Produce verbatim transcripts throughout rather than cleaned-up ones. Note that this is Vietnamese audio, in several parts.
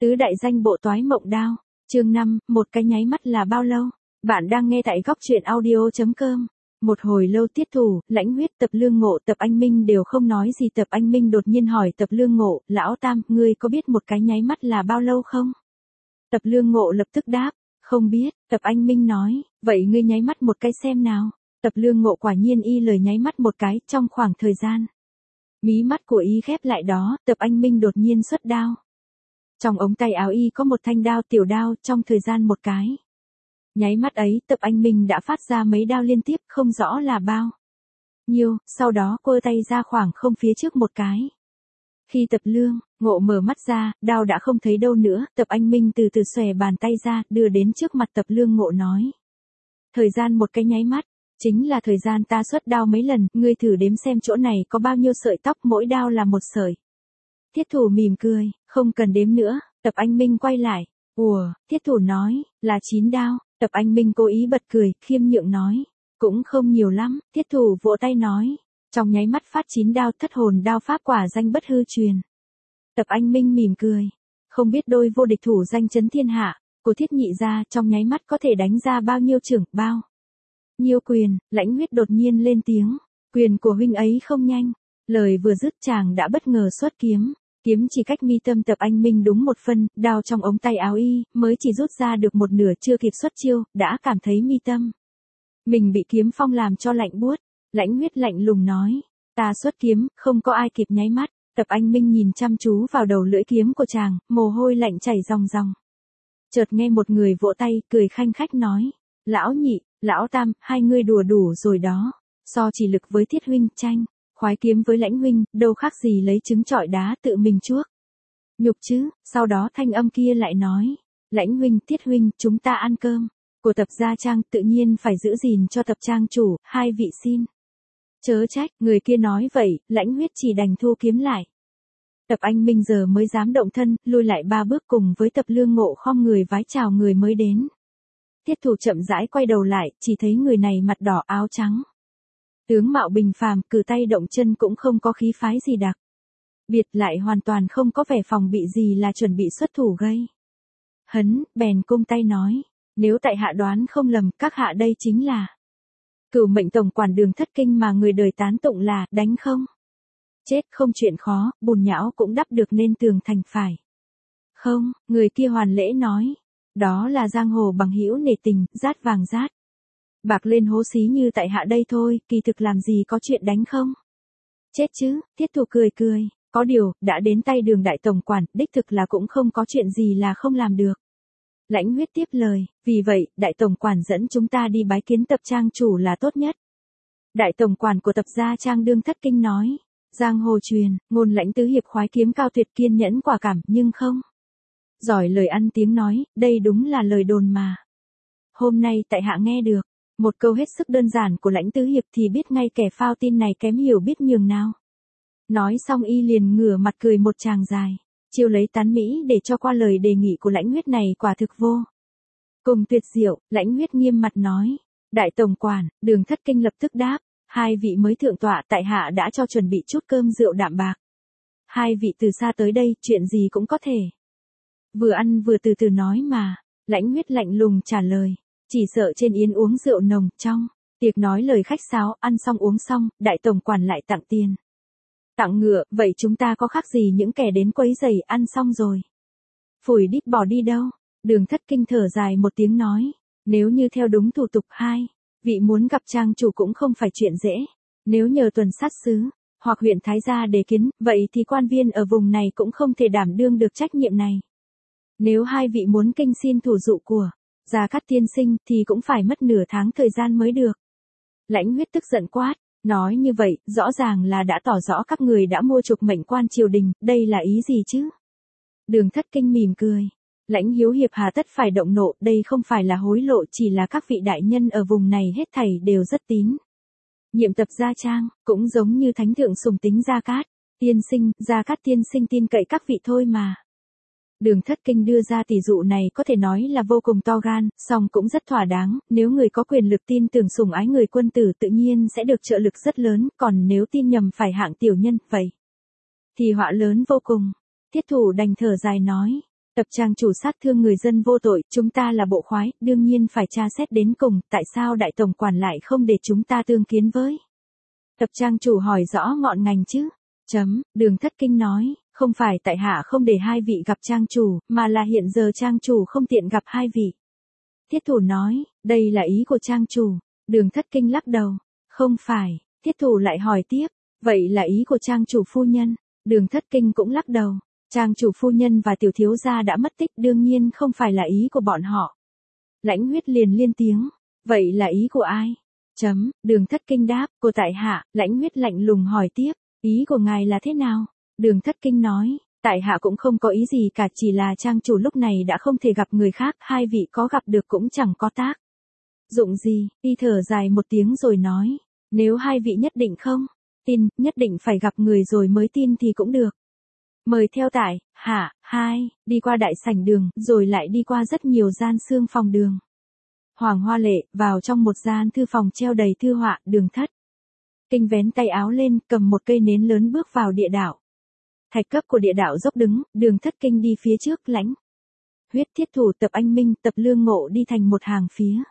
Tứ đại danh bộ toái mộng đao, chương năm, một cái nháy mắt là bao lâu? Bạn đang nghe tại góc truyện audio chấm com. Một hồi lâu Tiết Thủ, Lãnh Huyết, Tập Lương Ngộ, Tập Anh Minh đều không nói gì. Tập Anh Minh đột nhiên hỏi Tập Lương Ngộ, lão Tam, ngươi có biết một cái nháy mắt là bao lâu không? Tập Lương Ngộ lập tức đáp, không biết. Tập Anh Minh nói, vậy ngươi nháy mắt một cái xem nào. Tập Lương Ngộ quả nhiên y lời nháy mắt một cái, trong khoảng thời gian. Mí mắt của y khép lại đó, Tập Anh Minh đột nhiên xuất đao. Trong ống tay áo y có một thanh đao tiểu đao, trong thời gian một cái. Nháy mắt ấy, Tập Anh Minh đã phát ra mấy đao liên tiếp, không rõ là bao nhiêu, sau đó quơ tay ra khoảng không phía trước một cái. Khi Tập Lương Ngộ mở mắt ra, đao đã không thấy đâu nữa, Tập Anh Minh từ từ xòe bàn tay ra, đưa đến trước mặt Tập Lương Ngộ nói. Thời gian một cái nháy mắt, chính là thời gian ta xuất đao mấy lần, ngươi thử đếm xem chỗ này có bao nhiêu sợi tóc, mỗi đao là một sợi. Tiết Thủ mỉm cười, không cần đếm nữa. Tập Anh Minh quay lại, ủa, Tiết Thủ nói, là chín đao. Tập Anh Minh cố ý bật cười, khiêm nhượng nói, cũng không nhiều lắm. Tiết Thủ vỗ tay nói, trong nháy mắt phát chín đao, thất hồn đao pháp quả danh bất hư truyền. Tập Anh Minh mỉm cười, không biết đôi vô địch thủ danh chấn thiên hạ của Thiết Nhị gia trong nháy mắt có thể đánh ra bao nhiêu chưởng, bao nhiêu quyền. Lãnh Huyết đột nhiên lên tiếng, quyền của huynh ấy không nhanh. Lời vừa dứt chàng đã bất ngờ xuất kiếm. Kiếm chỉ cách mi tâm Tập Anh Minh đúng một phân, đao trong ống tay áo y, mới chỉ rút ra được một nửa, chưa kịp xuất chiêu, đã cảm thấy mi tâm mình bị kiếm phong làm cho lạnh buốt. Lãnh Huyết lạnh lùng nói, ta xuất kiếm, không có ai kịp nháy mắt. Tập Anh Minh nhìn chăm chú vào đầu lưỡi kiếm của chàng, mồ hôi lạnh chảy ròng ròng. Chợt nghe một người vỗ tay, cười khanh khách nói, lão Nhị, lão Tam, hai ngươi đùa đủ rồi đó. So chỉ lực với Thiết huynh, tranh khoái kiếm với Lãnh huynh, đâu khác gì lấy trứng trọi đá tự mình chuốc nhục chứ. Sau đó thanh âm kia lại nói, Lãnh huynh, Thiết huynh, chúng ta ăn cơm của Tập gia trang, tự nhiên phải giữ gìn cho Tập trang chủ, hai vị xin chớ trách. Người kia nói vậy, Lãnh Huyết chỉ đành thu kiếm lại. Tập Anh Minh giờ mới dám động thân, lùi lại ba bước cùng với Tập Lương Ngộ khom người vái chào người mới đến. Tiết Thủ chậm rãi quay đầu lại, chỉ thấy người này mặt đỏ áo trắng. Tướng mạo bình phàm, cử tay động chân cũng không có khí phái gì đặc biệt, lại hoàn toàn không có vẻ phòng bị gì là chuẩn bị xuất thủ gây hấn, bèn cung tay nói, nếu tại hạ đoán không lầm, các hạ đây chính là Cửu Mệnh tổng quản Đường Thất Kinh mà người đời tán tụng là đánh không chết, không chuyện khó, bùn nhão cũng đắp được nên tường thành phải không? Người kia hoàn lễ nói, đó là giang hồ bằng hữu nể tình, rát vàng rát bạc lên hố xí như tại hạ đây thôi, kỳ thực làm gì có chuyện đánh không chết chứ. Tiết Thủ cười cười, có điều, đã đến tay Đường đại tổng quản, đích thực là cũng không có chuyện gì là không làm được. Lãnh Huyết tiếp lời, vì vậy, đại tổng quản dẫn chúng ta đi bái kiến Tập trang chủ là tốt nhất. Đại tổng quản của Tập gia trang Đường Thất Kinh nói, giang hồ truyền, ngôn Lãnh tứ hiệp khoái kiếm cao tuyệt, kiên nhẫn quả cảm, nhưng không giỏi lời ăn tiếng nói, đây đúng là lời đồn mà hôm nay tại hạ nghe được. Một câu hết sức đơn giản của Lãnh tứ hiệp thì biết ngay kẻ phao tin này kém hiểu biết nhường nào. Nói xong y liền ngửa mặt cười một tràng dài, chiêu lấy tán mỹ để cho qua lời đề nghị của Lãnh Huyết này quả thực vô cùng tuyệt diệu. Lãnh Huyết nghiêm mặt nói, đại tổng quản. Đường Thất Kinh lập tức đáp, hai vị mới thượng tọa, tại hạ đã cho chuẩn bị chút cơm rượu đạm bạc. Hai vị từ xa tới đây, chuyện gì cũng có thể vừa ăn vừa từ từ nói mà. Lãnh Huyết lạnh lùng trả lời, chỉ sợ trên yến uống rượu nồng, trong tiệc nói lời khách sáo, ăn xong uống xong, đại tổng quản lại tặng tiền tặng ngựa, vậy chúng ta có khác gì những kẻ đến quấy rầy, ăn xong rồi phủi đít bỏ đi đâu. Đường Thất Kinh thở dài một tiếng nói, nếu như theo đúng thủ tục, hai vị muốn gặp trang chủ cũng không phải chuyện dễ. Nếu nhờ tuần sát sứ hoặc huyện thái gia đề kiến, vậy thì quan viên ở vùng này cũng không thể đảm đương được trách nhiệm này. Nếu hai vị muốn kinh xin thủ dụ của Gia Cát tiên sinh thì cũng phải mất nửa tháng thời gian mới được. Lãnh Huyết tức giận quát, nói như vậy, rõ ràng là đã tỏ rõ các người đã mua chuộc mệnh quan triều đình, đây là ý gì chứ? Đường Thất Kinh mỉm cười, Lãnh hiếu hiệp hà tất phải động nộ, đây không phải là hối lộ, chỉ là các vị đại nhân ở vùng này hết thảy đều rất tín nhiệm Tập gia trang, cũng giống như thánh thượng sùng tính Gia Cát tiên sinh, Gia Cát tiên sinh tin cậy các vị thôi mà. Đường Thất Kinh đưa ra tỷ dụ này có thể nói là vô cùng to gan, song cũng rất thỏa đáng. Nếu người có quyền lực tin tưởng sủng ái người quân tử tự nhiên sẽ được trợ lực rất lớn, còn nếu tin nhầm phải hạng tiểu nhân, vậy thì họa lớn vô cùng. Tiết Thủ đành thở dài nói, Tập trang chủ sát thương người dân vô tội, chúng ta là bộ khoái, đương nhiên phải tra xét đến cùng, tại sao đại tổng quản lại không để chúng ta tương kiến với? Tập trang chủ hỏi rõ ngọn ngành chứ? Chấm, Đường Thất Kinh nói, không phải tại hạ không để hai vị gặp trang chủ, mà là hiện giờ trang chủ không tiện gặp hai vị. Thiết thủ nói, đây là ý của trang chủ. Đường Thất Kinh lắc đầu, không phải. Thiết thủ lại hỏi tiếp, vậy là ý của trang chủ phu nhân. Đường Thất Kinh cũng lắc đầu, trang chủ phu nhân và tiểu thiếu gia đã mất tích, đương nhiên không phải là ý của bọn họ. Lãnh Huyết liền liên tiếng, vậy là ý của ai? Chấm, Đường Thất Kinh đáp, của tại hạ. Lãnh Huyết lạnh lùng hỏi tiếp, ý của ngài là thế nào? Đường Thất Kinh nói, tại hạ cũng không có ý gì cả, chỉ là trang chủ lúc này đã không thể gặp người khác, hai vị có gặp được cũng chẳng có tác dụng gì. Y thở dài một tiếng rồi nói, nếu hai vị nhất định không tin, nhất định phải gặp người rồi mới tin thì cũng được. Mời theo tại hạ. Hai, đi qua đại sảnh đường, rồi lại đi qua rất nhiều gian xương phòng đường. Hoàng Hoa Lệ, vào trong một gian thư phòng treo đầy thư họa. Đường Thất Kinh vén tay áo lên, cầm một cây nến lớn bước vào địa đạo. Thạch cấp của địa đạo dốc đứng, Đường Thất Kinh đi phía trước, Lãnh Huyết, Thiết thủ, Tập Anh Minh, Tập Lương Ngộ đi thành một hàng phía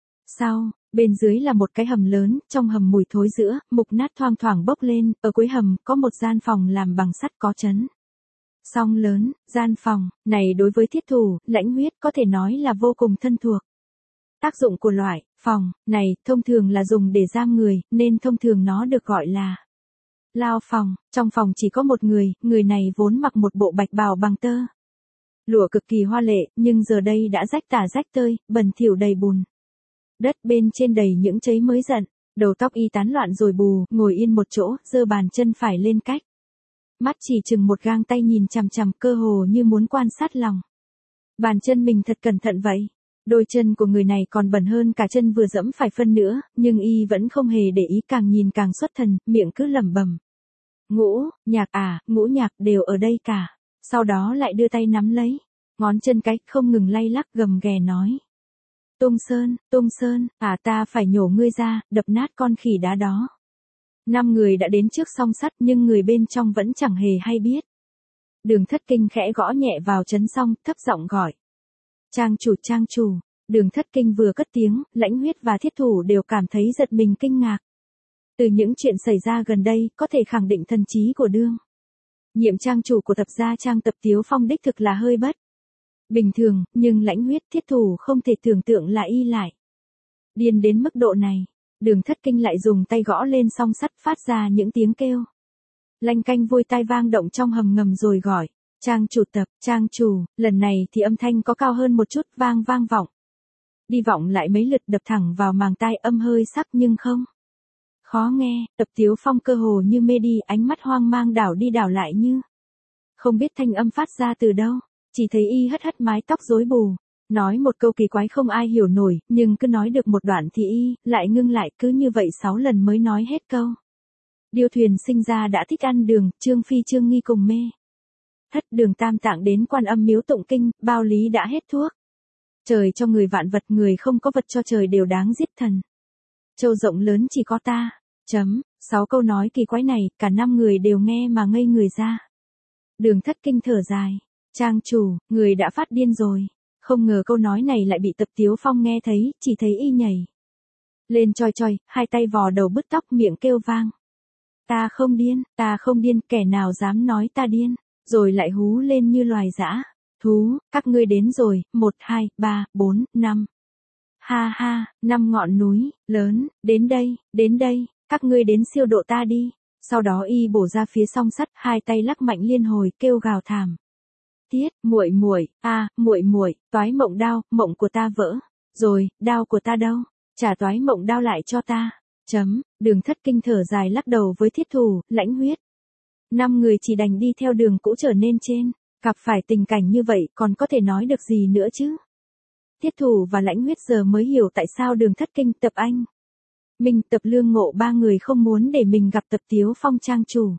sau. Bên dưới là một cái hầm lớn, trong hầm mùi thối giữa, mục nát thoang thoảng bốc lên, ở cuối hầm có một gian phòng làm bằng sắt có chấn song lớn. Gian phòng này đối với Thiết thủ, Lãnh Huyết có thể nói là vô cùng thân thuộc. Tác dụng của loại phòng này thông thường là dùng để giam người, nên thông thường nó được gọi là lao phòng. Trong phòng chỉ có một người, người này vốn mặc một bộ bạch bào bằng tơ lụa cực kỳ hoa lệ, nhưng giờ đây đã rách tả rách tơi, bẩn thỉu đầy bùn đất, bên trên đầy những cháy mới giận. Đầu tóc y tán loạn rồi bù, ngồi yên một chỗ, giơ bàn chân phải lên cách mắt chỉ chừng một gang tay, nhìn chằm chằm, cơ hồ như muốn quan sát lòng bàn chân mình thật cẩn thận vậy. Đôi chân của người này còn bẩn hơn cả chân vừa dẫm phải phân nữa, nhưng y vẫn không hề để ý, càng nhìn càng xuất thần, miệng cứ lẩm bẩm, ngũ nhạc à, ngũ nhạc đều ở đây cả. Sau đó lại đưa tay nắm lấy ngón chân cái, không ngừng lay lắc, gầm ghè nói, Tung Sơn, Tung Sơn, à ta phải nhổ ngươi ra, đập nát con khỉ đá đó. Năm người đã đến trước song sắt, nhưng người bên trong vẫn chẳng hề hay biết. Đường Thất Kinh khẽ gõ nhẹ vào chấn song, thấp giọng gọi, trang chủ, trang chủ. Đường Thất Kinh vừa cất tiếng, Lãnh Huyết và Thiết thủ đều cảm thấy giật mình kinh ngạc. Từ những chuyện xảy ra gần đây, có thể khẳng định thần trí của đương nhiệm trang chủ của Tập gia Trang Tập Tiếu Phong đích thực là hơi bất bình thường, nhưng Lãnh Huyết, Thiết thủ không thể tưởng tượng là y lại điên đến mức độ này. Đường Thất Kinh lại dùng tay gõ lên song sắt, phát ra những tiếng kêu lanh canh vui tai vang động trong hầm ngầm, rồi gọi, trang chủ Tập, trang chủ. Lần này thì âm thanh có cao hơn một chút, vang vang vọng đi vọng lại mấy lượt, đập thẳng vào màng tai, âm hơi sắc nhưng không khó nghe. Tập Tiếu Phong cơ hồ như mê đi, ánh mắt hoang mang đảo đi đảo lại, như không biết thanh âm phát ra từ đâu. Chỉ thấy y hất hất mái tóc rối bù, nói một câu kỳ quái không ai hiểu nổi, nhưng cứ nói được một đoạn thì y lại ngưng lại, cứ như vậy sáu lần mới nói hết câu. Điêu thuyền sinh ra đã thích ăn đường, Trương Phi Trương Nghi cùng mê thất đường tam tạng đến Quan Âm miếu tụng kinh, bao lý đã hết thuốc. Trời cho người vạn vật, người không có vật cho trời đều đáng giết thần. Châu rộng lớn chỉ có ta. Chấm, sáu câu nói kỳ quái này, cả năm người đều nghe mà ngây người ra. Đường Thất Kinh thở dài, trang chủ, người đã phát điên rồi. Không ngờ câu nói này lại bị Tập Tiếu Phong nghe thấy, chỉ thấy y nhảy lên choi choi, hai tay vò đầu bứt tóc, miệng kêu vang, ta không điên, ta không điên, kẻ nào dám nói ta điên. Rồi lại hú lên như loài dã thú, các ngươi đến rồi, một, hai, ba, bốn, năm. Ha ha, năm ngọn núi lớn, đến đây, đến đây, các ngươi đến siêu độ ta đi. Sau đó y bổ ra phía song sắt, hai tay lắc mạnh liên hồi, kêu gào thảm thiết, muội muội, a, muội muội, toái mộng đao, mộng của ta vỡ rồi, đao của ta đâu? Trả toái mộng đao lại cho ta. Chấm, Đường Thất Kinh thở dài lắc đầu với Thiết thủ, Lãnh Huyết. Năm người chỉ đành đi theo đường cũ trở nên trên. Gặp phải tình cảnh như vậy còn có thể nói được gì nữa chứ? Thiết thủ và Lãnh Huyết giờ mới hiểu tại sao Đường Thất Kinh, Tập Anh Minh, Tập Lương Ngộ ba người không muốn để mình gặp Tập Tiếu Phong trang chủ.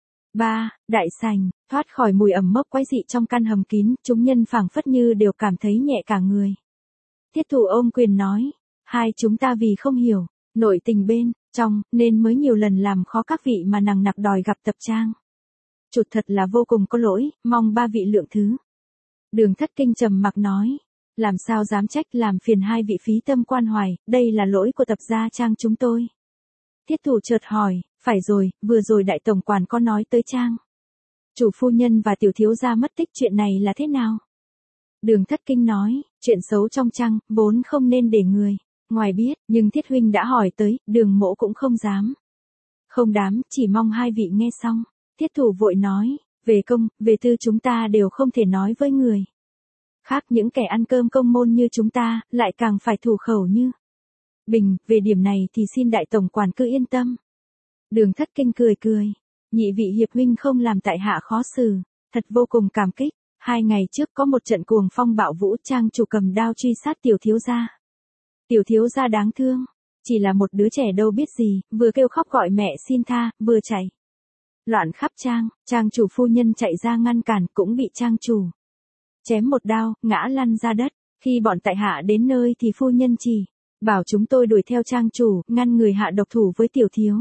ba. Đại sảnh, thoát khỏi mùi ẩm mốc quái dị trong căn hầm kín, chúng nhân phảng phất như đều cảm thấy nhẹ cả người. Thiết thủ ôm quyền nói, hai chúng ta vì không hiểu nội tình bên trong, nên mới nhiều lần làm khó các vị mà nằng nặc đòi gặp Tập Trang chủ, thật là vô cùng có lỗi, mong ba vị lượng thứ. Đường Thất Kinh trầm mặc nói. Làm sao dám trách, làm phiền hai vị phí tâm quan hoài, đây là lỗi của tập gia Trang chúng tôi. Tiết Thủ chợt hỏi, phải rồi, vừa rồi đại tổng quản có nói tới Trang chủ phu nhân và tiểu thiếu gia mất tích, chuyện này là thế nào? Đường Thất Kinh nói, chuyện xấu trong Trang, vốn không nên để người ngoài biết, nhưng Thiết huynh đã hỏi tới, Đường mỗ cũng không dám. Không dám, chỉ mong hai vị nghe xong. Tiết Thủ vội nói, về công, về tư chúng ta đều không thể nói với người khác, những kẻ ăn cơm công môn như chúng ta, lại càng phải thủ khẩu như bình, về điểm này thì xin đại tổng quản cứ yên tâm. Đường Thất Kinh cười cười, nhị vị hiệp huynh không làm tại hạ khó xử, thật vô cùng cảm kích. Hai ngày trước có một trận cuồng phong bạo vũ, Trang chủ cầm đao truy sát tiểu thiếu gia. Tiểu thiếu gia đáng thương, chỉ là một đứa trẻ đâu biết gì, vừa kêu khóc gọi mẹ xin tha, vừa chạy loạn khắp Trang, Trang chủ phu nhân chạy ra ngăn cản, cũng bị Trang chủ chém một đao, ngã lăn ra đất. Khi bọn tại hạ đến nơi thì phu nhân chỉ bảo chúng tôi đuổi theo Trang chủ, ngăn người hạ độc thủ với tiểu thiếu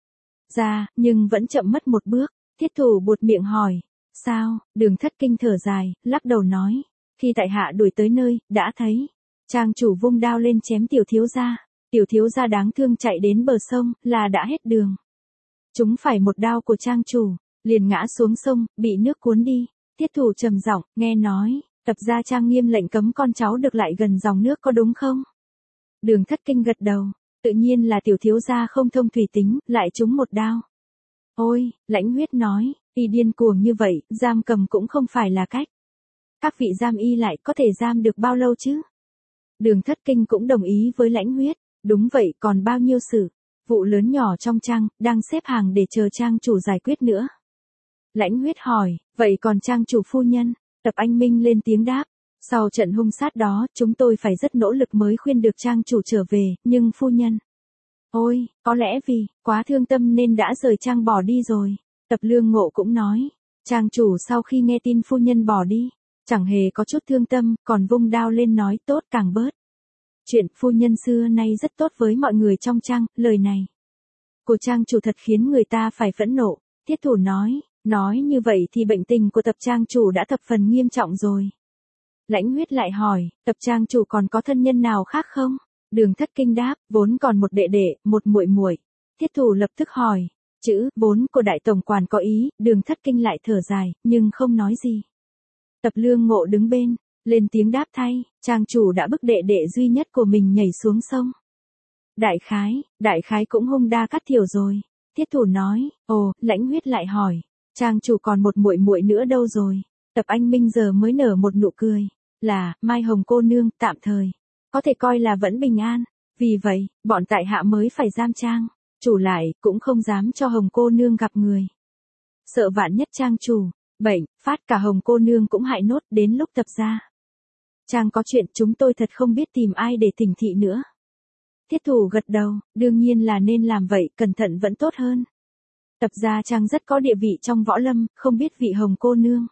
gia, nhưng vẫn chậm mất một bước. Thiết Thủ buột miệng hỏi, sao? Đường Thất Kinh thở dài, lắc đầu nói, khi tại hạ đuổi tới nơi, đã thấy Trang chủ vung đao lên chém tiểu thiếu gia. Tiểu thiếu gia đáng thương chạy đến bờ sông, là đã hết đường. Chúng phải một đao của Trang chủ, liền ngã xuống sông, bị nước cuốn đi. Thiết Thủ trầm giọng, nghe nói, tập gia Trang nghiêm lệnh cấm con cháu được lại gần dòng nước, có đúng không? Đường Thất Kinh gật đầu, tự nhiên là tiểu thiếu gia không thông thủy tính, lại trúng một đao. Ôi, Lãnh Huyết nói, y điên cuồng như vậy, giam cầm cũng không phải là cách. Các vị giam y lại có thể giam được bao lâu chứ? Đường Thất Kinh cũng đồng ý với Lãnh Huyết, đúng vậy, còn bao nhiêu sự vụ lớn nhỏ trong Trang, đang xếp hàng để chờ Trang chủ giải quyết nữa. Lãnh Huyết hỏi, vậy còn Trang chủ phu nhân? Tập Anh Minh lên tiếng đáp, sau trận hung sát đó, chúng tôi phải rất nỗ lực mới khuyên được Trang chủ trở về, nhưng phu nhân... Ôi, có lẽ vì quá thương tâm nên đã rời Trang bỏ đi rồi. Tập Lương Ngộ cũng nói, Trang chủ sau khi nghe tin phu nhân bỏ đi, chẳng hề có chút thương tâm, còn vung đao lên nói tốt càng bớt. Chuyện phu nhân xưa nay rất tốt với mọi người trong Trang, lời này của Trang chủ thật khiến người ta phải phẫn nộ. Thiết Thủ nói, nói như vậy thì bệnh tình của tập Trang chủ đã thập phần nghiêm trọng rồi. Lãnh Huyết lại hỏi, tập Trang chủ còn có thân nhân nào khác không? Đường Thất Kinh đáp, vốn còn một đệ đệ, một muội muội. Thiết Thủ lập tức hỏi, chữ vốn của đại tổng quản có ý, Đường Thất Kinh lại thở dài, nhưng không nói gì. Tập Lương Ngộ đứng bên, lên tiếng đáp thay, Trang chủ đã bức đệ đệ duy nhất của mình nhảy xuống sông. Đại khái, đại khái cũng hung đa cắt thiểu rồi. Thiết Thủ nói, ồ, Lãnh Huyết lại hỏi, Trang chủ còn một muội muội nữa đâu rồi? Tập Anh Minh giờ mới nở một nụ cười, là Mai Hồng cô nương, tạm thời có thể coi là vẫn bình an, vì vậy, bọn tại hạ mới phải giam Trang chủ lại, cũng không dám cho Hồng cô nương gặp người. Sợ vạn nhất Trang chủ bệnh phát, cả Hồng cô nương cũng hại nốt, đến lúc tập gia Trang có chuyện, chúng tôi thật không biết tìm ai để thỉnh thị nữa. Thiết Thủ gật đầu, đương nhiên là nên làm vậy, cẩn thận vẫn tốt hơn. Tập gia Trang rất có địa vị trong võ lâm, không biết vị Hồng cô nương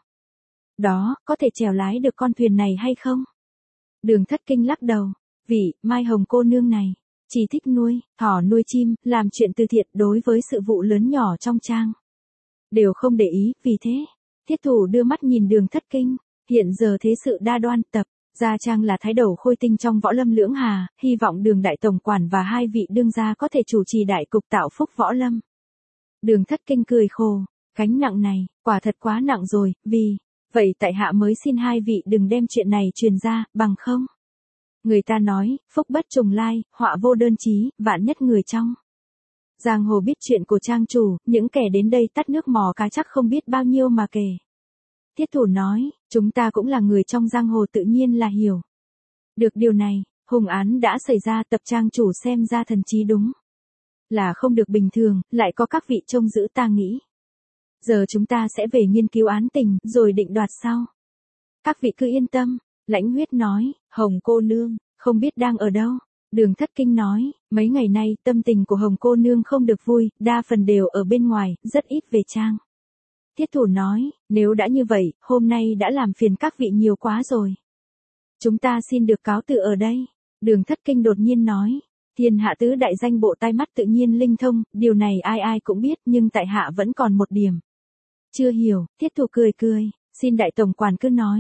đó có thể chèo lái được con thuyền này hay không? Đường Thất Kinh lắc đầu, vị Mai Hồng cô nương này chỉ thích nuôi thỏ nuôi chim, làm chuyện từ thiện, đối với sự vụ lớn nhỏ trong Trang đều không để ý, vì thế, Thiết Thủ đưa mắt nhìn Đường Thất Kinh, hiện giờ thế sự đa đoan, tập gia Trang là thái đầu khôi tinh trong võ lâm lưỡng hà, hy vọng Đường đại tổng quản và hai vị đương gia có thể chủ trì đại cục tạo phúc võ lâm. Đường Thất Kinh cười khổ, gánh nặng này, quả thật quá nặng rồi, vì vậy tại hạ mới xin hai vị đừng đem chuyện này truyền ra, bằng không. Người ta nói, phúc bất trùng lai, họa vô đơn chí, vạn nhất người trong giang hồ biết chuyện của Trang chủ, những kẻ đến đây tắt nước mò cá chắc không biết bao nhiêu mà kể. Thiết Thủ nói, chúng ta cũng là người trong giang hồ, tự nhiên là hiểu được điều này. Hung án đã xảy ra, tập Trang chủ xem ra thần trí đúng là không được bình thường, lại có các vị trông giữ, ta nghĩ giờ chúng ta sẽ về nghiên cứu án tình, rồi định đoạt sau. Các vị cứ yên tâm. Lãnh Huyết nói, Hồng cô nương không biết đang ở đâu. Đường Thất Kinh nói, mấy ngày nay tâm tình của Hồng cô nương không được vui, đa phần đều ở bên ngoài, rất ít về Trang. Thiết Thủ nói, nếu đã như vậy, hôm nay đã làm phiền các vị nhiều quá rồi. Chúng ta xin được cáo từ ở đây. Đường Thất Kinh đột nhiên nói, thiên hạ tứ đại danh bộ tai mắt tự nhiên linh thông, điều này ai ai cũng biết, nhưng tại hạ vẫn còn một điểm chưa hiểu. Thiết Thủ cười cười, xin đại tổng quản cứ nói.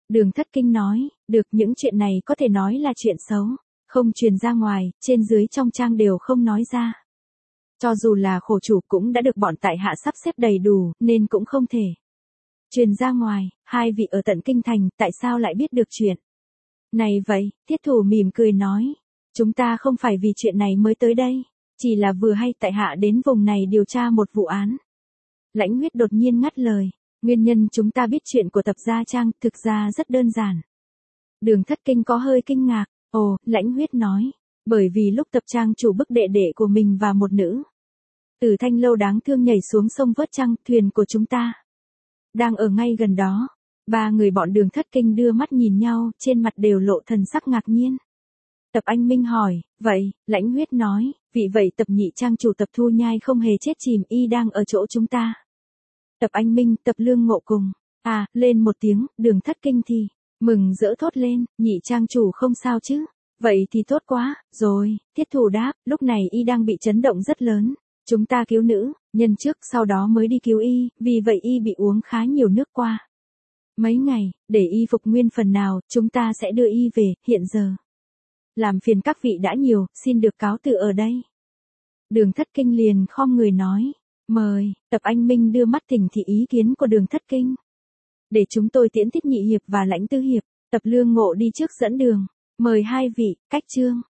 Đường Thất Kinh nói, được, những chuyện này có thể nói là chuyện xấu, không truyền ra ngoài, trên dưới trong trang đều không nói ra. Cho dù là khổ chủ cũng đã được bọn tại hạ sắp xếp đầy đủ, nên cũng không thể truyền ra ngoài. Hai vị ở tận kinh thành, tại sao lại biết được chuyện này vậy? Thiết thủ mỉm cười nói, chúng ta không phải vì chuyện này mới tới đây, chỉ là vừa hay tại hạ đến vùng này điều tra một vụ án. Lãnh Huyết đột nhiên ngắt lời, nguyên nhân chúng ta biết chuyện của Tập Gia Trang thực ra rất đơn giản. Đường Thất Kinh có hơi kinh ngạc, ồ, Lãnh Huyết nói, bởi vì lúc Tập Trang chủ bức đệ đệ của mình và một nữ Tử Thanh Lâu đáng thương nhảy xuống sông vớt trăng, thuyền của chúng ta đang ở ngay gần đó. Ba người bọn Đường Thất Kinh đưa mắt nhìn nhau, trên mặt đều lộ thần sắc ngạc nhiên. Tập Anh Minh hỏi, vậy, Lãnh Huyết nói, vì vậy Tập nhị trang chủ Tập Thu Nhai không hề chết chìm, y đang ở chỗ chúng ta. Tập Anh Minh, Tập Lương Ngộ cùng, à, lên một tiếng, Đường Thất Kinh thì mừng rỡ thốt lên, nhị trang chủ không sao chứ? Vậy thì tốt quá, rồi, Thiết Thủ đáp, lúc này y đang bị chấn động rất lớn. Chúng ta cứu nữ nhân trước, sau đó mới đi cứu y, vì vậy y bị uống khá nhiều nước qua mấy ngày, để y phục nguyên phần nào, chúng ta sẽ đưa y về, hiện giờ làm phiền các vị đã nhiều, xin được cáo từ ở đây. Đường Thất Kinh liền khom người nói, mời. Tập Anh Minh đưa mắt thỉnh thị ý kiến của Đường Thất Kinh. Để chúng tôi tiễn Tiết Nhị Hiệp và Lãnh Tư Hiệp, Tập Lương Ngộ đi trước dẫn đường, mời hai vị, cách chương.